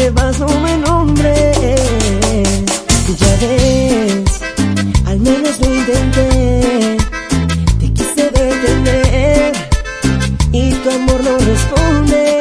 te vas no me nombres. Ya ves, al menos lo intenté. Te quise detener y tu amor no responde.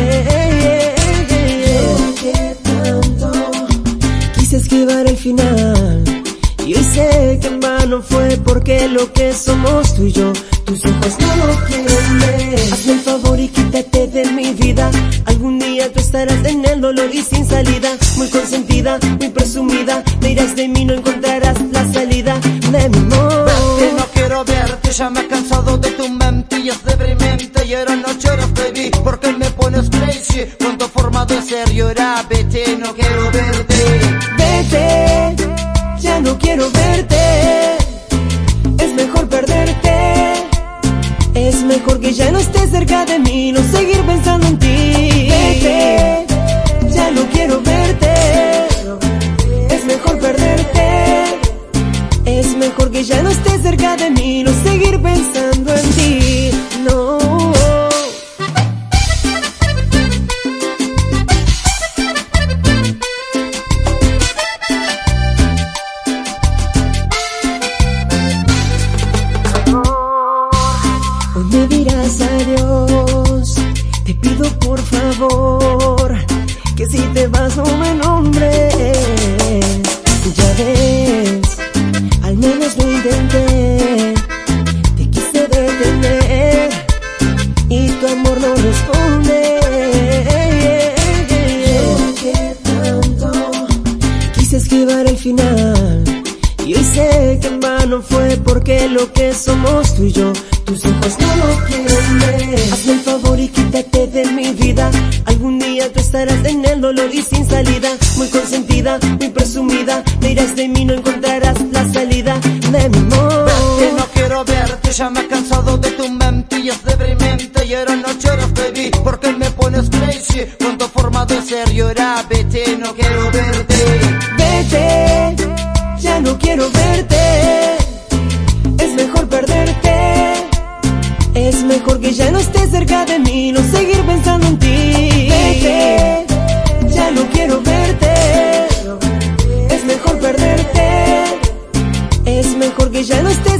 Yo que tanto quise esquivar el final, y hoy sé que en vano fue, porque lo que somos tú y yo, tus ojos no lo quieren ver. Hazme el favor y quítate de mi vida. Algún día tú estarás en el dolor y sin salida. Muy consentida, muy presumida, te irás de mí, no encontrarás la salida de mi amor. Vete, no quiero verte, ya me he cansado de tu mentiras deprimente. Y ahora no lloras, baby, porque me pones crazy. Con tu forma de ser llorar, vete, no quiero verte. Vete, ya no quiero verte. Es mejor perderte. Es mejor que ya no estés cerca de mí, no seguir pensando en ti. Vete, ya no quiero verte. Es mejor perderte. Es mejor que ya no estés cerca de mí, no seguir pensando en ti. No. Hoy me dirás adiós, te pido por favor, que si te vas no me nombres. Ya ves, al menos lo intenté. Te quise detener y tu amor no responde. Yo que tanto quise esquivar el final, y hoy sé que en vano fue, porque lo que somos tú y yo, tus ojos no lo quieren ver. Hazme el favor y quítate de mi vida. Algún día tú estarás en el dolor y sin salida. Muy consentida, muy presumida, te irás de mí, no encontrarás la salida de mi amor. Vete, no quiero verte, ya me he cansado de tus mentiras deprimente. Y ahora no lloras, baby, porque me pones crazy. Con tu forma de ser llorar, vete, no quiero verte. Vete, ya no quiero verte. Es mejor perderte. Es mejor que ya no estés cerca de mí, no seguir pensando en ti. Vete, ya no quiero verte. Es mejor perderte. Es mejor que ya no estés